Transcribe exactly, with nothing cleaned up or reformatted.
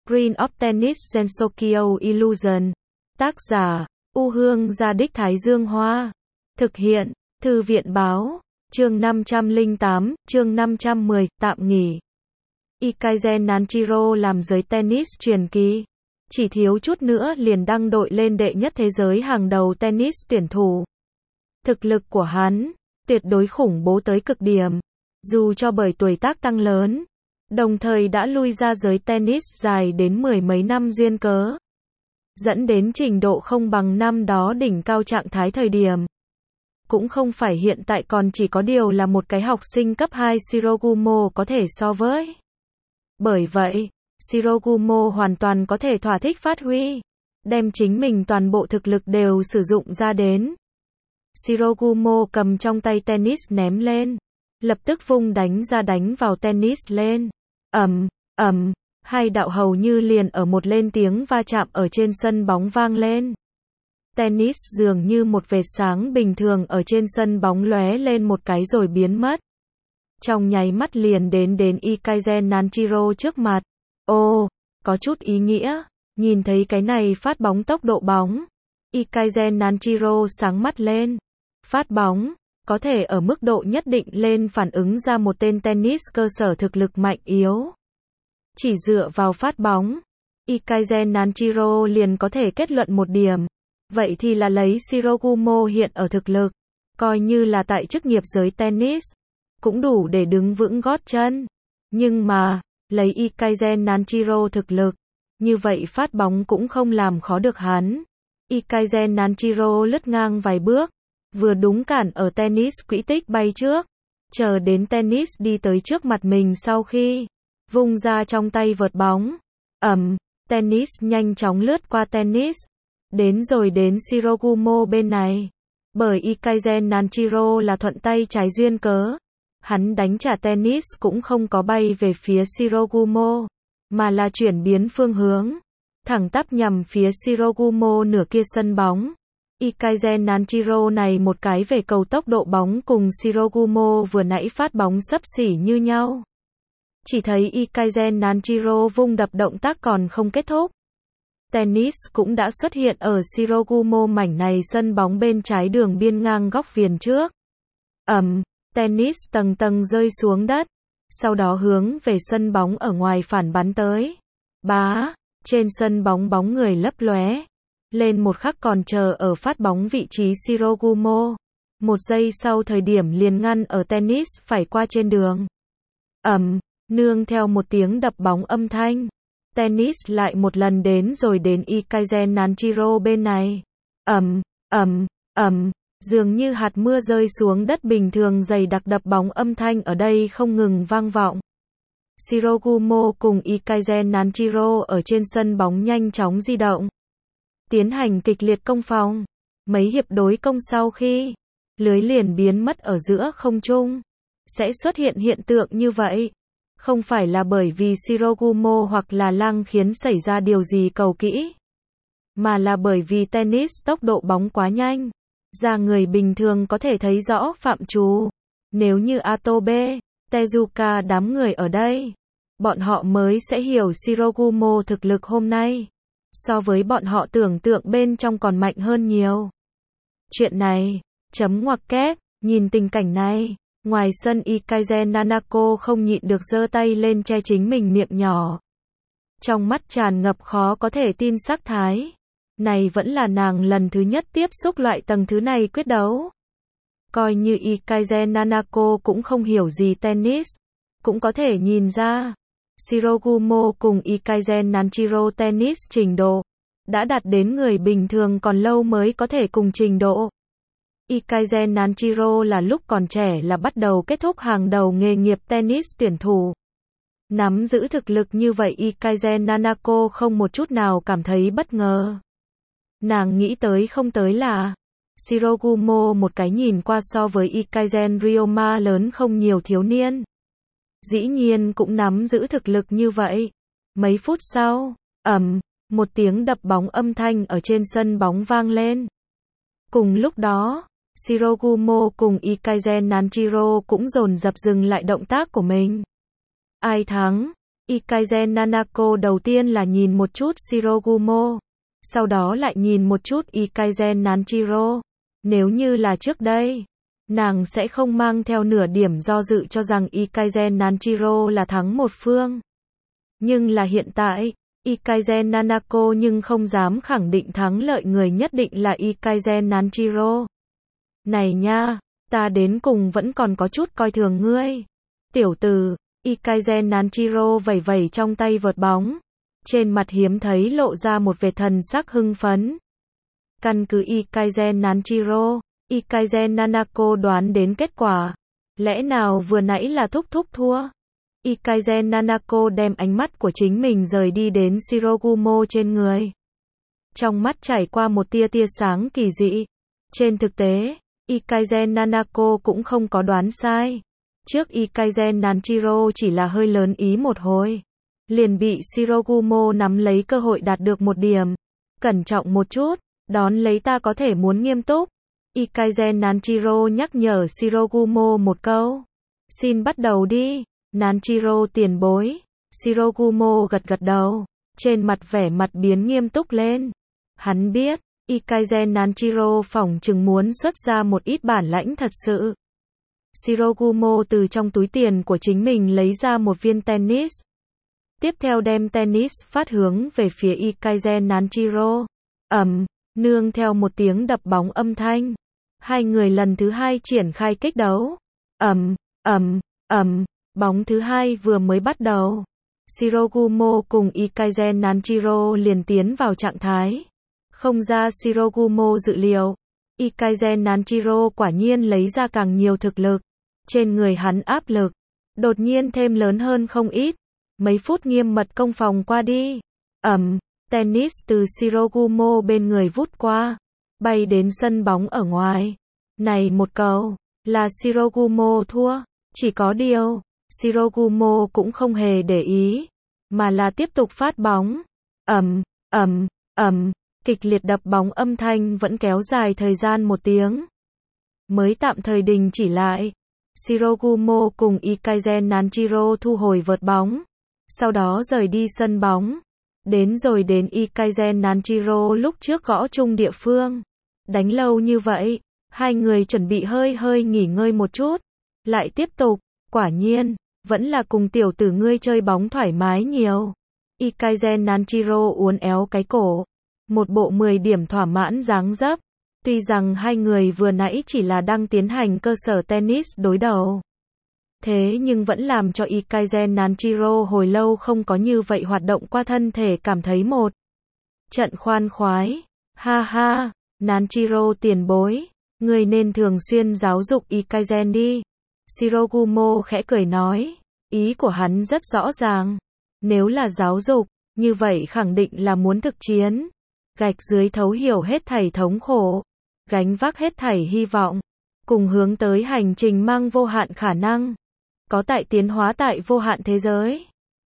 Green of Tennis Gensokyo Illusion. Tác giả, U Hương Gia Đích Thái Dương Hoa. Thực hiện, Thư viện Báo. Chương năm trăm lẻ tám, chương năm trăm mười, tạm nghỉ. Ikaisen Nanjiro làm giới tennis truyền kỳ. Chỉ thiếu chút nữa liền đăng đội lên đệ nhất thế giới hàng đầu tennis tuyển thủ. Thực lực của hắn, tuyệt đối khủng bố tới cực điểm. Dù cho bởi tuổi tác tăng lớn, đồng thời đã lui ra giới tennis dài đến mười mấy năm duyên cớ, dẫn đến trình độ không bằng năm đó đỉnh cao trạng thái thời điểm. Cũng không phải hiện tại còn chỉ có điều là một cái học sinh cấp hai Shirogumo có thể so với. Bởi vậy, Shirogumo hoàn toàn có thể thỏa thích phát huy, đem chính mình toàn bộ thực lực đều sử dụng ra đến. Shirogumo cầm trong tay tennis ném lên, lập tức vung đánh ra đánh vào tennis lên. Ầm, ầm, hai đạo hầu như liền ở một lên tiếng va chạm ở trên sân bóng vang lên. Tennis dường như một vệt sáng bình thường ở trên sân bóng lóe lên một cái rồi biến mất. Trong nháy mắt liền đến đến Ikaisen Nanjiro trước mặt. Ô, có chút ý nghĩa, nhìn thấy cái này phát bóng tốc độ bóng. Ikaisen Nanjiro sáng mắt lên. Phát bóng, có thể ở mức độ nhất định lên phản ứng ra một tên tennis cơ sở thực lực mạnh yếu. Chỉ dựa vào phát bóng, Ikaisen Nanjiro liền có thể kết luận một điểm. Vậy thì là lấy Shirogumo hiện ở thực lực, coi như là tại chức nghiệp giới tennis, cũng đủ để đứng vững gót chân. Nhưng mà, lấy Ikaisen Nanjiro thực lực, như vậy phát bóng cũng không làm khó được hắn. Ikaisen Nanjiro lướt ngang vài bước, vừa đúng cản ở tennis quỹ tích bay trước, chờ đến tennis đi tới trước mặt mình sau khi vung ra trong tay vợt bóng. Ầm, tennis nhanh chóng lướt qua tennis, đến rồi đến Shirogumo bên này. Bởi Ikaisen Nanjiro là thuận tay trái duyên cớ, hắn đánh trả tennis cũng không có bay về phía Shirogumo, mà là chuyển biến phương hướng, thẳng tắp nhằm phía Shirogumo nửa kia sân bóng. Ikaisen Nanjiro này một cái về cầu tốc độ bóng cùng Shirogumo vừa nãy phát bóng xấp xỉ như nhau. Chỉ thấy Ikaisen Nanjiro vung đập động tác còn không kết thúc. Tennis cũng đã xuất hiện ở Shirogumo mảnh này sân bóng bên trái đường biên ngang góc viền trước. Ầm, tennis tầng tầng rơi xuống đất, sau đó hướng về sân bóng ở ngoài phản bắn tới. Bá, trên sân bóng bóng người lấp lóe. Lên một khắc còn chờ ở phát bóng vị trí Shirogumo. Một giây sau thời điểm liền ngăn ở tennis phải qua trên đường. Ầm, nương theo một tiếng đập bóng âm thanh. Tennis lại một lần đến rồi đến Ikaisen Nanjiro bên này. Ầm, ầm, ầm, dường như hạt mưa rơi xuống đất bình thường dày đặc đập bóng âm thanh ở đây không ngừng vang vọng. Shirogumo cùng Ikaisen Nanjiro ở trên sân bóng nhanh chóng di động, tiến hành kịch liệt công phòng. Mấy hiệp đối công sau khi lưới liền biến mất ở giữa không trung. Sẽ xuất hiện hiện tượng như vậy, không phải là bởi vì Shirogumo hoặc là Lang khiến xảy ra điều gì cầu kỹ, mà là bởi vì tennis tốc độ bóng quá nhanh, ra người bình thường có thể thấy rõ phạm trù. Nếu như Atobe, Tezuka đám người ở đây, bọn họ mới sẽ hiểu Shirogumo thực lực hôm nay, so với bọn họ tưởng tượng bên trong còn mạnh hơn nhiều. Chuyện này, chấm ngoặc kép, nhìn tình cảnh này, ngoài sân Ikaisen Nanako không nhịn được giơ tay lên che chính mình miệng nhỏ. Trong mắt tràn ngập khó có thể tin sắc thái. Này vẫn là nàng lần thứ nhất tiếp xúc loại tầng thứ này quyết đấu. Coi như Ikaisen Nanako cũng không hiểu gì tennis, cũng có thể nhìn ra. Shirogumo cùng Ikaisen Nanjiro tennis trình độ đã đạt đến người bình thường còn lâu mới có thể cùng trình độ. Ikaisen Nanjiro là lúc còn trẻ là bắt đầu kết thúc hàng đầu nghề nghiệp tennis tuyển thủ. Nắm giữ thực lực như vậy Ikaisen Nanako không một chút nào cảm thấy bất ngờ. Nàng nghĩ tới không tới là Shirogumo một cái nhìn qua so với Ikaisen Ryoma lớn không nhiều thiếu niên, dĩ nhiên cũng nắm giữ thực lực như vậy. Mấy phút sau, ầm, một tiếng đập bóng âm thanh ở trên sân bóng vang lên. Cùng lúc đó, Shirogumo cùng Ikaisen Nanjiro cũng dồn dập dừng lại động tác của mình. Ai thắng? Ikazen Nanako đầu tiên là nhìn một chút Shirogumo, sau đó lại nhìn một chút Ikazen Nanjiro. Nếu như là trước đây, nàng sẽ không mang theo nửa điểm do dự cho rằng Ikazen Nanjiro là thắng một phương. Nhưng là hiện tại, Ikazen Nanako nhưng không dám khẳng định thắng lợi người nhất định là Ikazen Nanjiro. Này nha, ta đến cùng vẫn còn có chút coi thường ngươi. Tiểu tử, Ikazen Nanjiro vẩy vẩy trong tay vợt bóng. Trên mặt hiếm thấy lộ ra một vệt thần sắc hưng phấn. Căn cứ Ikazen Nanjiro, Ikazen Nanako đoán đến kết quả. Lẽ nào vừa nãy là thúc thúc thua? Ikazen Nanako đem ánh mắt của chính mình rời đi đến Shirogumo trên người. Trong mắt trải qua một tia tia sáng kỳ dị. Trên thực tế, Ikazen Nanako cũng không có đoán sai. Trước Ikazen Nanjiro chỉ là hơi lớn ý một hồi. Liền bị Shirogumo nắm lấy cơ hội đạt được một điểm. Cẩn trọng một chút, đón lấy ta có thể muốn nghiêm túc. Ikazen Nanjiro nhắc nhở Shirogumo một câu. Xin bắt đầu đi. Nanjiro tiền bối. Shirogumo gật gật đầu. Trên mặt vẻ mặt biến nghiêm túc lên. Hắn biết, Ikazen Nanjiro phỏng chừng muốn xuất ra một ít bản lãnh thật sự. Shirogumo từ trong túi tiền của chính mình lấy ra một viên tennis. Tiếp theo đem tennis phát hướng về phía Ikazen Nanjiro. Ầm, nương theo một tiếng đập bóng âm thanh. Hai người lần thứ hai triển khai kích đấu. Ầm, ầm, ầm, bóng thứ hai vừa mới bắt đầu. Shirogumo cùng Ikazen Nanjiro liền tiến vào trạng thái. Không ra Shirogumo dự liệu. Ikazen Nanjiro quả nhiên lấy ra càng nhiều thực lực. Trên người hắn áp lực đột nhiên thêm lớn hơn không ít. Mấy phút nghiêm mật công phòng qua đi. Ầm, tennis từ Shirogumo bên người vút qua, bay đến sân bóng ở ngoài. Này một cầu, là Shirogumo thua. Chỉ có điều, Shirogumo cũng không hề để ý, mà là tiếp tục phát bóng. Ầm, ầm, ầm, kịch liệt đập bóng âm thanh vẫn kéo dài thời gian một tiếng. Mới tạm thời đình chỉ lại. Shirogumo cùng Ikazen Nanjiro thu hồi vợt bóng. Sau đó rời đi sân bóng. Đến rồi đến Ikazen Nanjiro lúc trước gõ chung địa phương. Đánh lâu như vậy, hai người chuẩn bị hơi hơi nghỉ ngơi một chút. Lại tiếp tục, quả nhiên, vẫn là cùng tiểu tử ngươi chơi bóng thoải mái nhiều. Ikazen Nanjiro uốn éo cái cổ. Một bộ mười điểm thỏa mãn dáng dấp. Tuy rằng hai người vừa nãy chỉ là đang tiến hành cơ sở tennis đối đầu. Thế nhưng vẫn làm cho Ikazen Nanjiro hồi lâu không có như vậy hoạt động qua thân thể cảm thấy một trận khoan khoái. Ha ha, Nanjiro tiền bối, người nên thường xuyên giáo dục Ikazen đi. Shirogumo khẽ cười nói, ý của hắn rất rõ ràng. Nếu là giáo dục, như vậy khẳng định là muốn thực chiến. Gạch dưới thấu hiểu hết thảy thống khổ, gánh vác hết thảy hy vọng, cùng hướng tới hành trình mang vô hạn khả năng. Có tại tiến hóa tại vô hạn thế giới.